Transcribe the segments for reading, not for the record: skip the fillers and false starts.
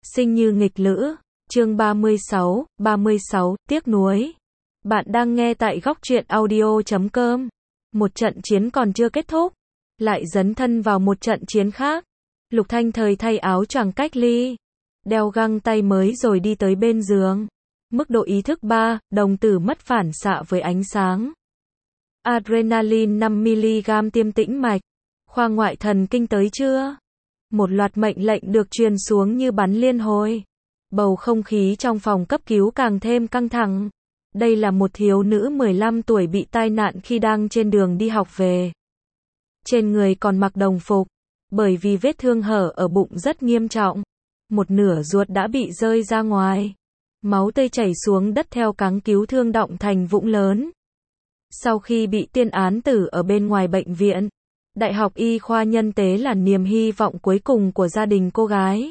Sinh như nghịch lữ, chương 36, tiếc nuối. Bạn đang nghe tại góc truyện audio.com. Một trận chiến còn chưa kết thúc, lại dấn thân vào một trận chiến khác. Lục Thanh Thời thay áo choàng cách ly, đeo găng tay mới rồi đi tới bên giường. Mức độ ý thức 3, đồng tử mất phản xạ với ánh sáng. Adrenaline 5mg tiêm tĩnh mạch. Khoa ngoại thần kinh tới chưa? Một loạt mệnh lệnh được truyền xuống như bắn liên hồi. Bầu không khí trong phòng cấp cứu càng thêm căng thẳng. Đây là một thiếu nữ 15 tuổi bị tai nạn khi đang trên đường đi học về. Trên người còn mặc đồng phục, bởi vì vết thương hở ở bụng rất nghiêm trọng. Một nửa ruột đã bị rơi ra ngoài. Máu tươi chảy xuống đất theo cáng cứu thương đọng thành vũng lớn. Sau khi bị tuyên án tử ở bên ngoài bệnh viện, Đại học Y khoa Nhân tế là niềm hy vọng cuối cùng của gia đình cô gái.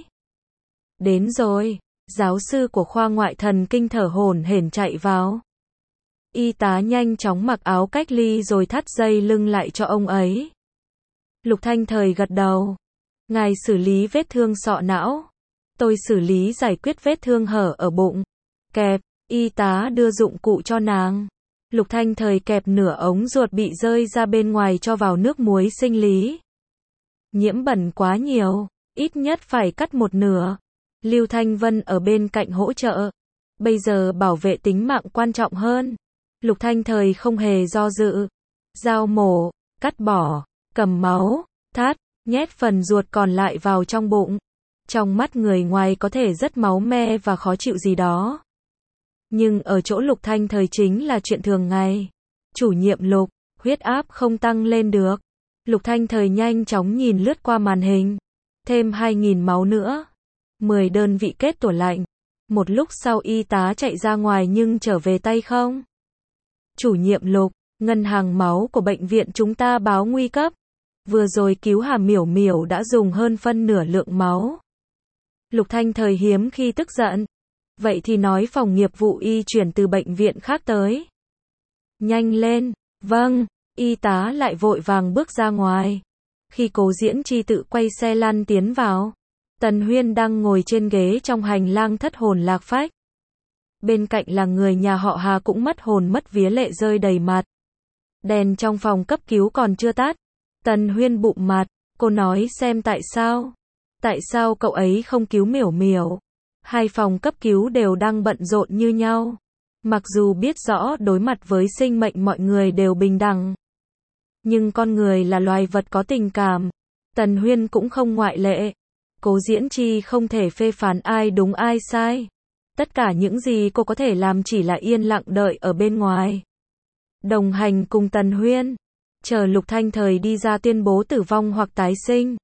Đến rồi, giáo sư của khoa ngoại thần kinh thở hổn hển chạy vào. Y tá nhanh chóng mặc áo cách ly rồi thắt dây lưng lại cho ông ấy. Lục Thanh Thời gật đầu. Ngài xử lý vết thương sọ não. Tôi xử lý giải quyết vết thương hở ở bụng. Kẹp, y tá đưa dụng cụ cho nàng. Lục Thanh Thời kẹp nửa ống ruột bị rơi ra bên ngoài cho vào nước muối sinh lý. Nhiễm bẩn quá nhiều, ít nhất phải cắt một nửa. Lưu Thanh Vân ở bên cạnh hỗ trợ. Bây giờ bảo vệ tính mạng quan trọng hơn. Lục Thanh Thời không hề do dự. Dao mổ, cắt bỏ, cầm máu, thắt, nhét phần ruột còn lại vào trong bụng. Trong mắt người ngoài có thể rất máu me và khó chịu gì đó. Nhưng ở chỗ Lục Thanh Thời chính là chuyện thường ngày. Chủ nhiệm Lục, huyết áp không tăng lên được. Lục Thanh Thời nhanh chóng nhìn lướt qua màn hình. Thêm 2.000 máu nữa. 10 đơn vị kết tủa lạnh. Một lúc sau y tá chạy ra ngoài nhưng trở về tay không. Chủ nhiệm Lục, ngân hàng máu của bệnh viện chúng ta báo nguy cấp. Vừa rồi cứu Hà Miểu Miểu đã dùng hơn phân nửa lượng máu. Lục Thanh Thời hiếm khi tức giận. Vậy thì nói phòng nghiệp vụ y chuyển từ bệnh viện khác tới. Nhanh lên, vâng, y tá lại vội vàng bước ra ngoài. Khi Cố Diễn Chi tự quay xe lăn tiến vào, Tần Huyên đang ngồi trên ghế trong hành lang thất hồn lạc phách. Bên cạnh là người nhà họ Hà cũng mất hồn mất vía lệ rơi đầy mặt. Đèn trong phòng cấp cứu còn chưa tắt. Tần Huyên bụng mặt, cô nói xem tại sao. Tại sao cậu ấy không cứu Miểu Miểu? Hai phòng cấp cứu đều đang bận rộn như nhau. Mặc dù biết rõ đối mặt với sinh mệnh mọi người đều bình đẳng. Nhưng con người là loài vật có tình cảm. Tần Huyên cũng không ngoại lệ. Cố Diễn Chi không thể phê phán ai đúng ai sai. Tất cả những gì cô có thể làm chỉ là yên lặng đợi ở bên ngoài. Đồng hành cùng Tần Huyên. Chờ Lục Thanh Thời đi ra tuyên bố tử vong hoặc tái sinh.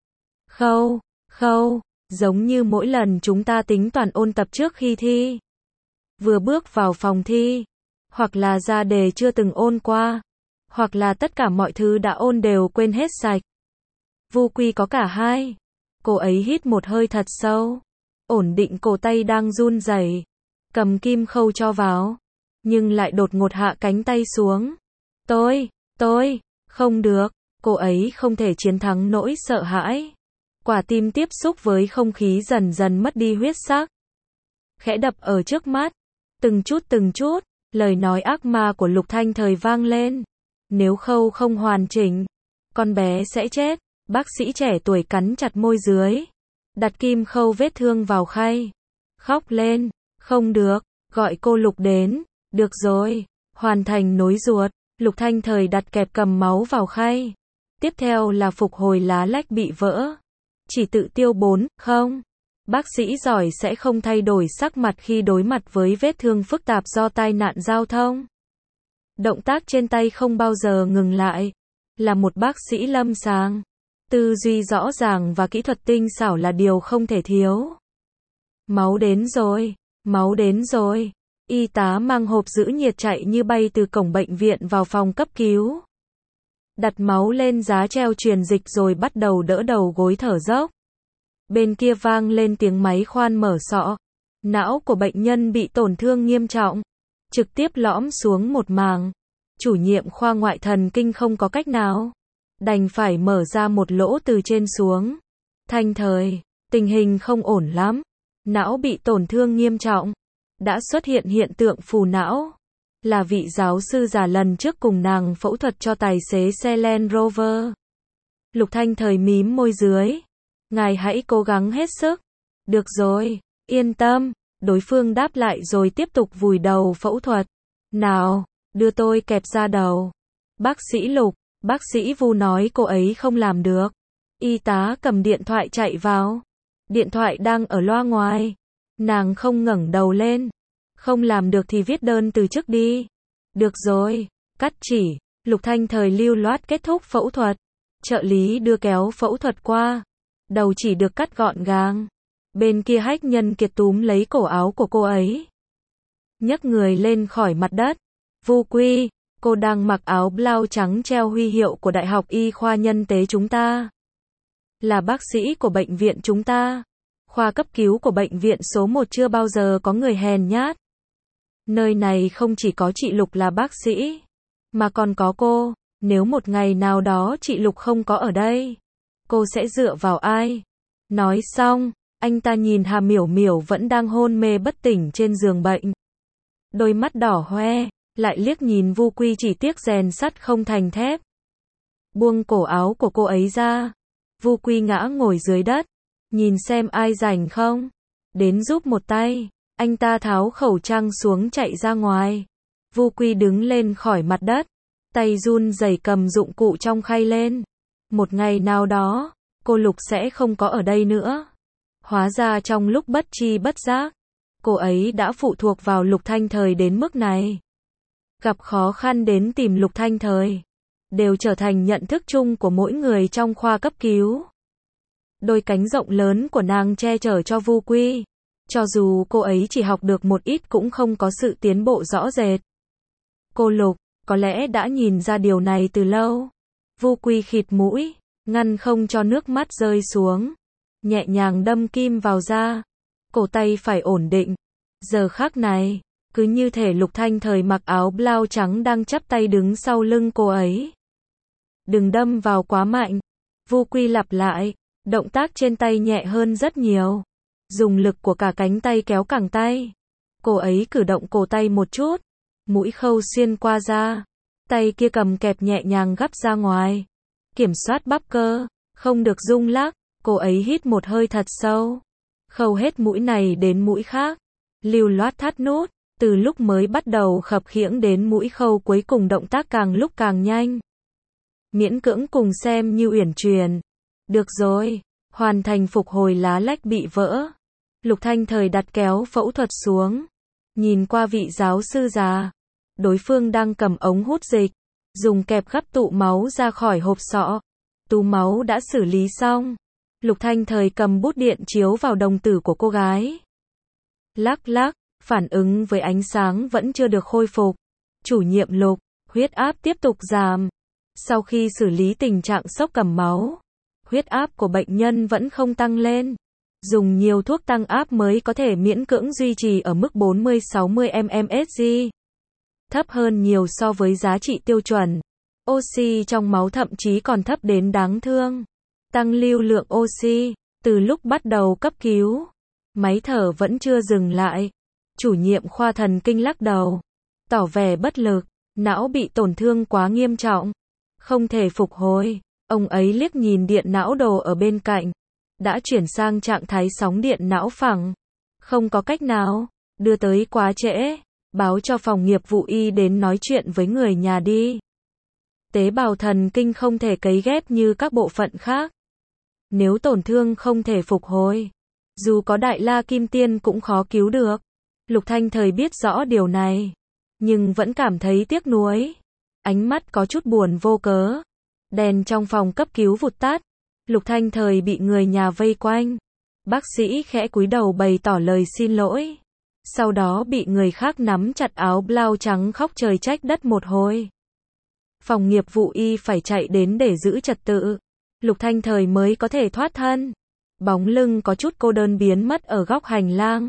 Khâu, giống như mỗi lần chúng ta tính toàn ôn tập trước khi thi. Vừa bước vào phòng thi, hoặc là ra đề chưa từng ôn qua, hoặc là tất cả mọi thứ đã ôn đều quên hết sạch. Vu Quy có cả hai. Cô ấy hít một hơi thật sâu, ổn định cổ tay đang run rẩy, cầm kim khâu cho vào, nhưng lại đột ngột hạ cánh tay xuống. Tôi, không được, cô ấy không thể chiến thắng nỗi sợ hãi. Quả tim tiếp xúc với không khí dần dần mất đi huyết sắc. Khẽ đập ở trước mắt. Từng chút, lời nói ác ma của Lục Thanh Thời vang lên. Nếu khâu không hoàn chỉnh, con bé sẽ chết. Bác sĩ trẻ tuổi cắn chặt môi dưới. Đặt kim khâu vết thương vào khay. Khóc lên. Không được, gọi cô Lục đến. Được rồi, hoàn thành nối ruột. Lục Thanh Thời đặt kẹp cầm máu vào khay. Tiếp theo là phục hồi lá lách bị vỡ. Chỉ tự tiêu 4, không. Bác sĩ giỏi sẽ không thay đổi sắc mặt khi đối mặt với vết thương phức tạp do tai nạn giao thông. Động tác trên tay không bao giờ ngừng lại. Là một bác sĩ lâm sàng, tư duy rõ ràng và kỹ thuật tinh xảo là điều không thể thiếu. Máu đến rồi. Y tá mang hộp giữ nhiệt chạy như bay từ cổng bệnh viện vào phòng cấp cứu. Đặt máu lên giá treo truyền dịch rồi bắt đầu đỡ đầu gối thở dốc. Bên kia vang lên tiếng máy khoan mở sọ. Não của bệnh nhân bị tổn thương nghiêm trọng, trực tiếp lõm xuống một màng. Chủ nhiệm khoa ngoại thần kinh không có cách nào, đành phải mở ra một lỗ từ trên xuống. Thanh Thời, tình hình không ổn lắm. não bị tổn thương nghiêm trọng. Đã xuất hiện hiện tượng phù não. Là vị giáo sư già lần trước cùng nàng phẫu thuật cho tài xế xe Land Rover. Lục Thanh Thời mím môi dưới. Ngài hãy cố gắng hết sức. Được rồi, yên tâm. Đối phương đáp lại rồi tiếp tục vùi đầu phẫu thuật. Nào, đưa tôi kẹp ra đầu. Bác sĩ Lục, bác sĩ Vu nói cô ấy không làm được. Y tá cầm điện thoại chạy vào. Điện thoại đang ở loa ngoài. Nàng không ngẩng đầu lên. Không làm được thì viết đơn từ chức đi. Được rồi, cắt chỉ. Lục Thanh Thời lưu loát kết thúc phẫu thuật. Trợ lý đưa kéo phẫu thuật qua. Đầu chỉ được cắt gọn gàng. Bên kia Hách Nhân Kiệt túm lấy cổ áo của cô ấy. Nhấc người lên khỏi mặt đất. Vu Quy, cô đang mặc áo blau trắng treo huy hiệu của Đại học Y khoa Nhân tế chúng ta. Là bác sĩ của bệnh viện chúng ta. Khoa cấp cứu của bệnh viện số 1 chưa bao giờ có người hèn nhát. Nơi này không chỉ có chị Lục là bác sĩ, mà còn có cô. Nếu một ngày nào đó chị Lục không có ở đây, cô sẽ dựa vào ai? Nói xong, anh ta nhìn Hà Miểu Miểu vẫn đang hôn mê bất tỉnh trên giường bệnh. Đôi mắt đỏ hoe, lại liếc nhìn Vu Quy chỉ tiếc rèn sắt không thành thép. Buông cổ áo của cô ấy ra. Vu Quy ngã ngồi dưới đất. Nhìn xem ai rảnh không? Đến giúp một tay. Anh ta tháo khẩu trang xuống chạy ra ngoài. Vu Quy đứng lên khỏi mặt đất. Tay run rẩy cầm dụng cụ trong khay lên. Một ngày nào đó, cô Lục sẽ không có ở đây nữa. Hóa ra trong lúc bất tri bất giác, cô ấy đã phụ thuộc vào Lục Thanh Thời đến mức này. Gặp khó khăn đến tìm Lục Thanh Thời, đều trở thành nhận thức chung của mỗi người trong khoa cấp cứu. Đôi cánh rộng lớn của nàng che chở cho Vu Quy. Cho dù cô ấy chỉ học được một ít cũng không có sự tiến bộ rõ rệt. Cô Lục, có lẽ đã nhìn ra điều này từ lâu. Vu Quy khịt mũi, ngăn không cho nước mắt rơi xuống. Nhẹ nhàng đâm kim vào da. Cổ tay phải ổn định. Giờ khắc này, cứ như thể Lục Thanh Thời mặc áo blau trắng đang chắp tay đứng sau lưng cô ấy. Đừng đâm vào quá mạnh. Vu Quy lặp lại, động tác trên tay nhẹ hơn rất nhiều. Dùng lực của cả cánh tay kéo cẳng tay. Cô ấy cử động cổ tay một chút. Mũi khâu xuyên qua da. Tay kia cầm kẹp nhẹ nhàng gắp ra ngoài. Kiểm soát bắp cơ, không được rung lắc. Cô ấy hít một hơi thật sâu. Khâu hết mũi này đến mũi khác. Lưu loát thắt nút. Từ lúc mới bắt đầu khập khiễng đến mũi khâu cuối cùng động tác càng lúc càng nhanh. Miễn cưỡng cùng xem như uyển chuyển. Được rồi, hoàn thành phục hồi lá lách bị vỡ. Lục Thanh Thời đặt kéo phẫu thuật xuống. Nhìn qua vị giáo sư già. Đối phương đang cầm ống hút dịch. Dùng kẹp gắp tụ máu ra khỏi hộp sọ. Tú máu đã xử lý xong. Lục Thanh Thời cầm bút điện chiếu vào đồng tử của cô gái. Lắc lắc, phản ứng với ánh sáng vẫn chưa được khôi phục. Chủ nhiệm Lục, huyết áp tiếp tục giảm. Sau khi xử lý tình trạng sốc cầm máu, huyết áp của bệnh nhân vẫn không tăng lên. Dùng nhiều thuốc tăng áp mới có thể miễn cưỡng duy trì ở mức 40-60 mmHg. Thấp hơn nhiều so với giá trị tiêu chuẩn. Oxy trong máu thậm chí còn thấp đến đáng thương. Tăng lưu lượng oxy. Từ lúc bắt đầu cấp cứu, máy thở vẫn chưa dừng lại. Chủ nhiệm khoa thần kinh lắc đầu, tỏ vẻ bất lực. Não bị tổn thương quá nghiêm trọng, không thể phục hồi. Ông ấy liếc nhìn điện não đồ ở bên cạnh. Đã chuyển sang trạng thái sóng điện não phẳng. Không có cách nào, đưa tới quá trễ. Báo cho phòng nghiệp vụ y đến nói chuyện với người nhà đi. Tế bào thần kinh không thể cấy ghép như các bộ phận khác. Nếu tổn thương không thể phục hồi, dù có Đại La Kim Tiên cũng khó cứu được. Lục Thanh Thời biết rõ điều này, nhưng vẫn cảm thấy tiếc nuối. Ánh mắt có chút buồn vô cớ. Đèn trong phòng cấp cứu vụt tắt. Lục Thanh Thời bị người nhà vây quanh. Bác sĩ khẽ cúi đầu bày tỏ lời xin lỗi. Sau đó bị người khác nắm chặt áo blau trắng khóc trời trách đất một hồi. Phòng nghiệp vụ y phải chạy đến để giữ trật tự. Lục Thanh Thời mới có thể thoát thân. Bóng lưng có chút cô đơn biến mất ở góc hành lang.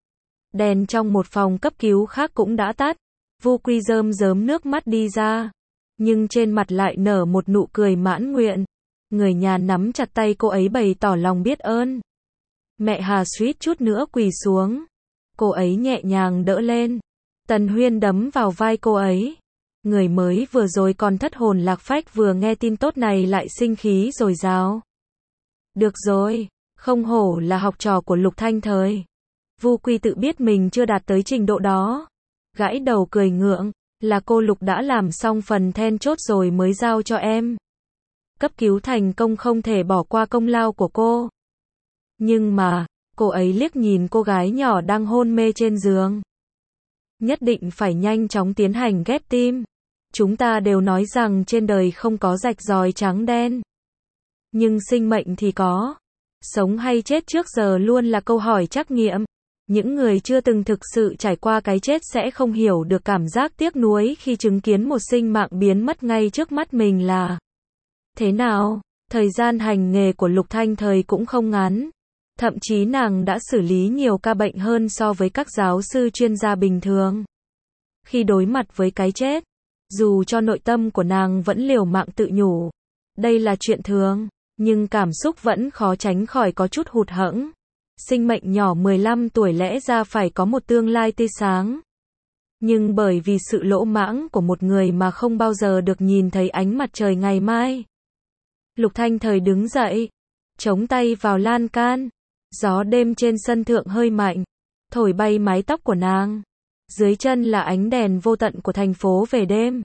Đèn trong một phòng cấp cứu khác cũng đã tắt. Vu Quy rơm rớm nước mắt đi ra. Nhưng trên mặt lại nở một nụ cười mãn nguyện. Người nhà nắm chặt tay cô ấy bày tỏ lòng biết ơn. Mẹ Hà suýt chút nữa quỳ xuống. Cô ấy nhẹ nhàng đỡ lên. Tần Huyên đấm vào vai cô ấy. Người mới vừa rồi còn thất hồn lạc phách vừa nghe tin tốt này lại sinh khí dồi dào. Được rồi, không hổ là học trò của Lục Thanh Thời. Vu Quy tự biết mình chưa đạt tới trình độ đó. Gãi đầu cười ngượng, là cô Lục đã làm xong phần then chốt rồi mới giao cho em. Cấp cứu thành công không thể bỏ qua công lao của cô. Nhưng mà, cô ấy liếc nhìn cô gái nhỏ đang hôn mê trên giường. Nhất định phải nhanh chóng tiến hành ghép tim. Chúng ta đều nói rằng trên đời không có rạch ròi trắng đen. Nhưng sinh mệnh thì có. Sống hay chết trước giờ luôn là câu hỏi trắc nghiệm. Những người chưa từng thực sự trải qua cái chết sẽ không hiểu được cảm giác tiếc nuối khi chứng kiến một sinh mạng biến mất ngay trước mắt mình là thế nào. Thời gian hành nghề của Lục Thanh Thời cũng không ngắn. Thậm chí nàng đã xử lý nhiều ca bệnh hơn so với các giáo sư chuyên gia bình thường. Khi đối mặt với cái chết, dù cho nội tâm của nàng vẫn liều mạng tự nhủ, đây là chuyện thường, nhưng cảm xúc vẫn khó tránh khỏi có chút hụt hẫng. Sinh mệnh nhỏ 15 tuổi lẽ ra phải có một tương lai tươi sáng. Nhưng bởi vì sự lỗ mãng của một người mà không bao giờ được nhìn thấy ánh mặt trời ngày mai. Lục Thanh Thời đứng dậy, chống tay vào lan can. Gió đêm trên sân thượng hơi mạnh, thổi bay mái tóc của nàng. Dưới chân là ánh đèn vô tận của thành phố về đêm.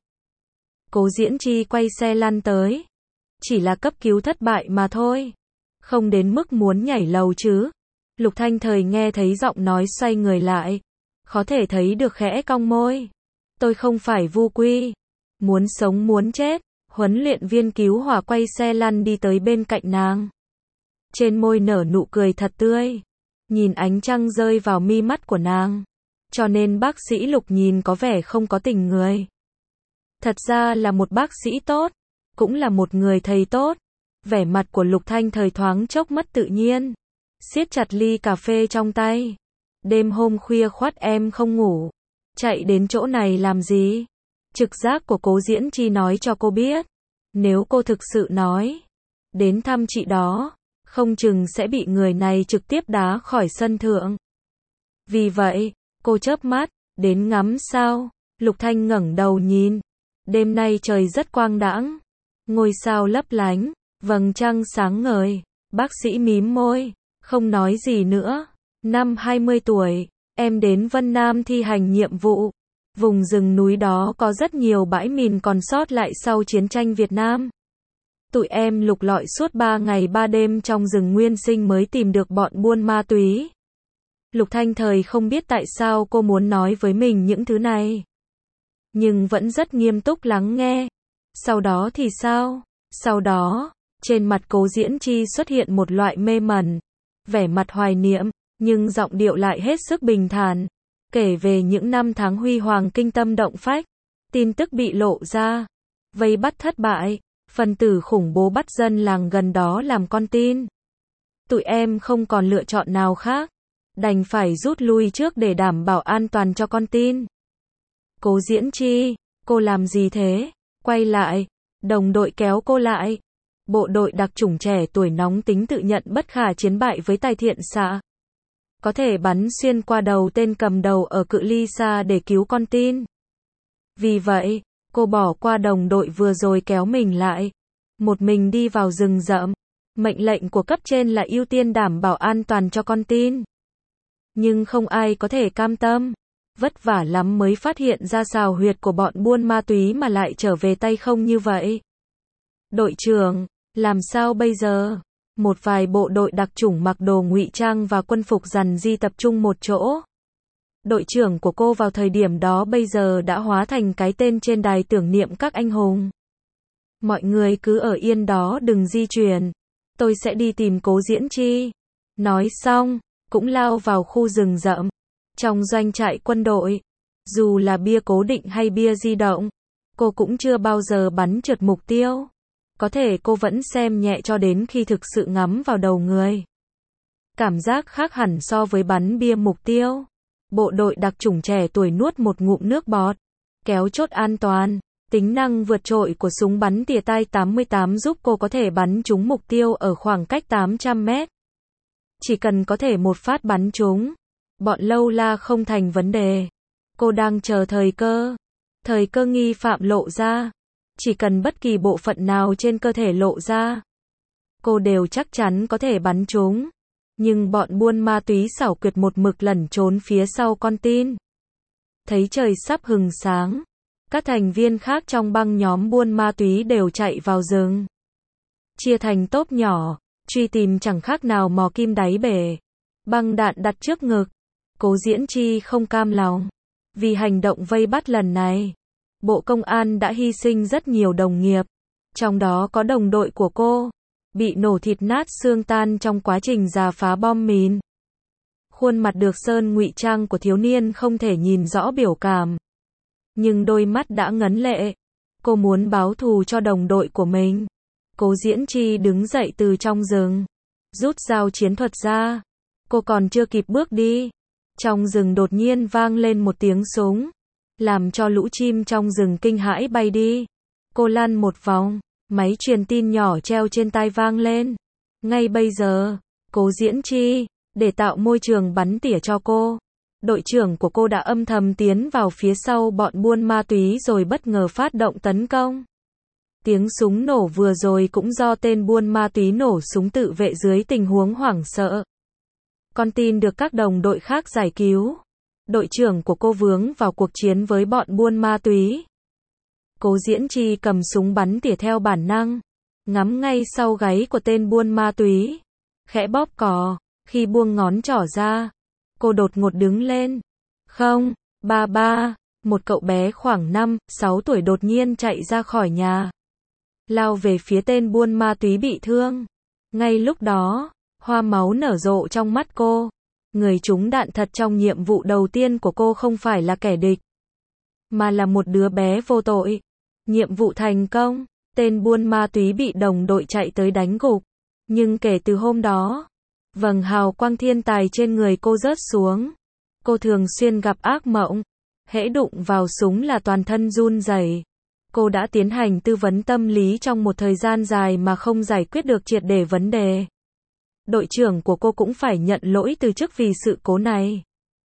Cố Diễn Chi quay xe lăn tới. Chỉ là cấp cứu thất bại mà thôi. Không đến mức muốn nhảy lầu chứ. Lục Thanh Thời nghe thấy giọng nói xoay người lại. Có thể thấy được khẽ cong môi. Tôi không phải Vu Quy. Muốn sống muốn chết. Huấn luyện viên cứu hỏa quay xe lăn đi tới bên cạnh nàng. Trên môi nở nụ cười thật tươi. Nhìn ánh trăng rơi vào mi mắt của nàng. Cho nên bác sĩ Lục nhìn có vẻ không có tình người. Thật ra là một bác sĩ tốt. Cũng là một người thầy tốt. Vẻ mặt của Lục Thanh Thời thoáng chốc mất tự nhiên. Siết chặt ly cà phê trong tay. Đêm hôm khuya khoắt em không ngủ. Chạy đến chỗ này làm gì? Trực giác của Cố Diễn Chi nói cho cô biết. Nếu cô thực sự nói đến thăm chị đó, không chừng sẽ bị người này trực tiếp đá khỏi sân thượng. Vì vậy, cô chớp mắt, đến ngắm sao. Lục Thanh ngẩng đầu nhìn. Đêm nay trời rất quang đãng. Ngôi sao lấp lánh, vầng trăng sáng ngời. Bác sĩ mím môi, không nói gì nữa. Năm 20 tuổi, em đến Vân Nam thi hành nhiệm vụ. Vùng rừng núi đó có rất nhiều bãi mìn còn sót lại sau chiến tranh Việt Nam. Tụi em lục lọi suốt 3 ngày 3 đêm trong rừng nguyên sinh mới tìm được bọn buôn ma túy. Lục Thanh Thời không biết tại sao cô muốn nói với mình những thứ này. Nhưng vẫn rất nghiêm túc lắng nghe. Sau đó thì sao? Sau đó, trên mặt Cố Diễn Chi xuất hiện một loại mê mẩn, vẻ mặt hoài niệm, nhưng giọng điệu lại hết sức bình thản. Kể về những năm tháng huy hoàng kinh tâm động phách. Tin tức bị lộ ra. Vây bắt thất bại. Phần tử khủng bố bắt dân làng gần đó làm con tin. Tụi em không còn lựa chọn nào khác. Đành phải rút lui trước để đảm bảo an toàn cho con tin. Cố Diễn Chi, cô làm gì thế? Quay lại. Đồng đội kéo cô lại. Bộ đội đặc chủng trẻ tuổi nóng tính tự nhận bất khả chiến bại với tài thiện xạ. Có thể bắn xuyên qua đầu tên cầm đầu ở cự ly xa để cứu con tin. Vì vậy, cô bỏ qua đồng đội vừa rồi kéo mình lại. Một mình đi vào rừng rậm. Mệnh lệnh của cấp trên là ưu tiên đảm bảo an toàn cho con tin. Nhưng không ai có thể cam tâm. Vất vả lắm mới phát hiện ra sào huyệt của bọn buôn ma túy mà lại trở về tay không như vậy. Đội trưởng, làm sao bây giờ? Một vài bộ đội đặc chủng mặc đồ ngụy trang và quân phục rằn di tập trung một chỗ. Đội trưởng của cô vào thời điểm đó bây giờ đã hóa thành cái tên trên đài tưởng niệm các anh hùng. Mọi người cứ ở yên đó đừng di chuyển. Tôi sẽ đi tìm Cố Diễn Chi. Nói xong, cũng lao vào khu rừng rậm. Trong doanh trại quân đội, dù là bia cố định hay bia di động, cô cũng chưa bao giờ bắn trượt mục tiêu. Có thể cô vẫn xem nhẹ cho đến khi thực sự ngắm vào đầu người. Cảm giác khác hẳn so với bắn bia mục tiêu. Bộ đội đặc chủng trẻ tuổi nuốt một ngụm nước bọt. Kéo chốt an toàn. Tính năng vượt trội của súng bắn tỉa tai 88 giúp cô có thể bắn trúng mục tiêu ở khoảng cách 800 mét. Chỉ cần có thể một phát bắn trúng, bọn lâu la không thành vấn đề. Cô đang chờ thời cơ. Thời cơ nghi phạm lộ ra. Chỉ cần bất kỳ bộ phận nào trên cơ thể lộ ra, cô đều chắc chắn có thể bắn trúng. Nhưng bọn buôn ma túy xảo quyệt một mực lẩn trốn phía sau con tin. Thấy trời sắp hừng sáng, các thành viên khác trong băng nhóm buôn ma túy đều chạy vào rừng. Chia thành tốp nhỏ, truy tìm chẳng khác nào mò kim đáy bể. Băng đạn đặt trước ngực. Cố Diễn Chi không cam lòng. Vì hành động vây bắt lần này, Bộ Công an đã hy sinh rất nhiều đồng nghiệp. Trong đó có đồng đội của cô, bị nổ thịt nát xương tan trong quá trình rà phá bom mìn. Khuôn mặt được sơn ngụy trang của thiếu niên không thể nhìn rõ biểu cảm. Nhưng đôi mắt đã ngấn lệ. Cô muốn báo thù cho đồng đội của mình. Cố Diễn Chi đứng dậy từ trong rừng, rút dao chiến thuật ra. Cô còn chưa kịp bước đi, trong rừng đột nhiên vang lên một tiếng súng, làm cho lũ chim trong rừng kinh hãi bay đi. Cô lăn một vòng, máy truyền tin nhỏ treo trên tai vang lên. Ngay bây giờ, Cố Diễn Chi, để tạo môi trường bắn tỉa cho cô, đội trưởng của cô đã âm thầm tiến vào phía sau bọn buôn ma túy rồi bất ngờ phát động tấn công. Tiếng súng nổ vừa rồi cũng do tên buôn ma túy nổ súng tự vệ dưới tình huống hoảng sợ. Con tin được các đồng đội khác giải cứu. Đội trưởng của cô vướng vào cuộc chiến với bọn buôn ma túy. Cố Diễn Chi cầm súng bắn tỉa theo bản năng, ngắm ngay sau gáy của tên buôn ma túy, khẽ bóp cò. Khi buông ngón trỏ ra, cô đột ngột đứng lên. Không, ba, một cậu bé khoảng 5-6 tuổi đột nhiên chạy ra khỏi nhà, lao về phía tên buôn ma túy bị thương. Ngay lúc đó, hoa máu nở rộ trong mắt cô. Người trúng đạn thật trong nhiệm vụ đầu tiên của cô không phải là kẻ địch, mà là một đứa bé vô tội. Nhiệm vụ thành công, tên buôn ma túy bị đồng đội chạy tới đánh gục. Nhưng kể từ hôm đó, vầng hào quang thiên tài trên người cô rớt xuống. Cô thường xuyên gặp ác mộng, hễ đụng vào súng là toàn thân run rẩy. Cô đã tiến hành tư vấn tâm lý trong một thời gian dài mà không giải quyết được triệt để vấn đề. Đội trưởng của cô cũng phải nhận lỗi từ chức vì sự cố này.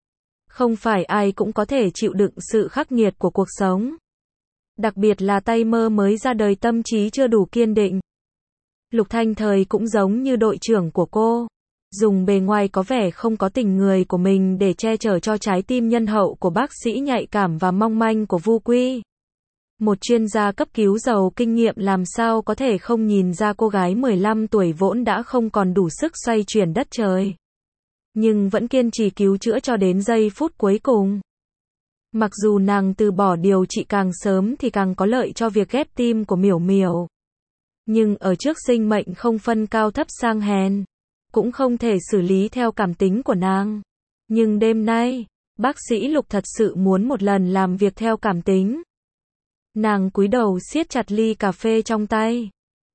Không phải ai cũng có thể chịu đựng sự khắc nghiệt của cuộc sống. Đặc biệt là tay mơ mới ra đời tâm trí chưa đủ kiên định. Lục Thanh Thời cũng giống như đội trưởng của cô, dùng bề ngoài có vẻ không có tình người của mình để che chở cho trái tim nhân hậu của bác sĩ nhạy cảm và mong manh của Vu Quy. Một chuyên gia cấp cứu giàu kinh nghiệm làm sao có thể không nhìn ra cô gái 15 tuổi vốn đã không còn đủ sức xoay chuyển đất trời. Nhưng vẫn kiên trì cứu chữa cho đến giây phút cuối cùng. Mặc dù nàng từ bỏ điều trị càng sớm thì càng có lợi cho việc ghép tim của Miểu Miểu. Nhưng ở trước sinh mệnh không phân cao thấp sang hèn, cũng không thể xử lý theo cảm tính của nàng. Nhưng đêm nay, bác sĩ Lục thật sự muốn một lần làm việc theo cảm tính. Nàng cúi đầu siết chặt ly cà phê trong tay.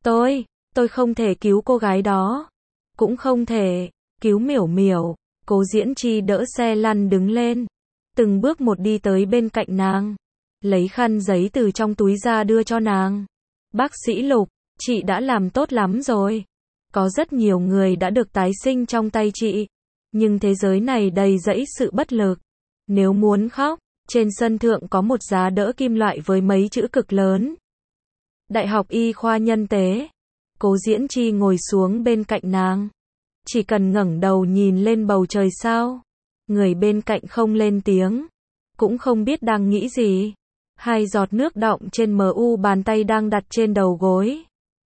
Tôi không thể cứu cô gái đó. Cũng không thể cứu Miểu Miểu. Cố Diễn Chi đỡ xe lăn đứng lên, từng bước một đi tới bên cạnh nàng, lấy khăn giấy từ trong túi ra đưa cho nàng. Bác sĩ Lục, chị đã làm tốt lắm rồi. Có rất nhiều người đã được tái sinh trong tay chị, nhưng thế giới này đầy rẫy sự bất lực. Nếu muốn khóc, trên sân thượng có một giá đỡ kim loại với mấy chữ cực lớn. Đại học Y khoa Nhân tế. Cố Diễn Chi ngồi xuống bên cạnh nàng. Chỉ cần ngẩng đầu nhìn lên bầu trời sao. Người bên cạnh không lên tiếng, cũng không biết đang nghĩ gì. Hai giọt nước đọng trên mu bàn tay đang đặt trên đầu gối.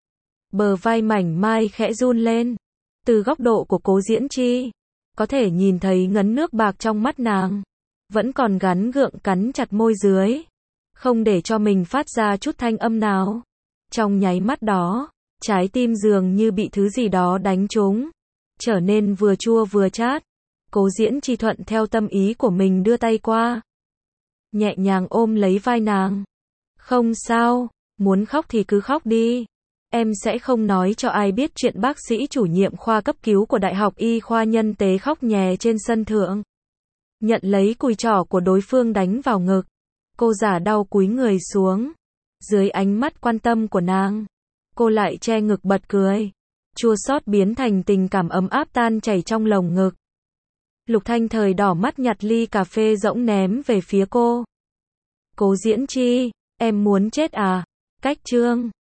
Bờ vai mảnh mai khẽ run lên. Từ góc độ của Cố Diễn Chi, có thể nhìn thấy ngấn nước bạc trong mắt nàng. Vẫn còn gắn gượng cắn chặt môi dưới, không để cho mình phát ra chút thanh âm nào. Trong nháy mắt đó, trái tim dường như bị thứ gì đó đánh trúng, trở nên vừa chua vừa chát. Cố Diễn Chi thuận theo tâm ý của mình đưa tay qua, nhẹ nhàng ôm lấy vai nàng. Không sao, muốn khóc thì cứ khóc đi. Em sẽ không nói cho ai biết chuyện bác sĩ chủ nhiệm khoa cấp cứu của Đại học Y khoa Nhân tế khóc nhè trên sân thượng. Nhận lấy cùi trỏ của đối phương đánh vào ngực. Cô giả đau cúi người xuống. Dưới ánh mắt quan tâm của nàng, cô lại che ngực bật cười. Chua xót biến thành tình cảm ấm áp tan chảy trong lồng ngực. Lục Thanh Thời đỏ mắt nhặt ly cà phê rỗng ném về phía cô. Cố Diễn Chi, em muốn chết à? Cách chương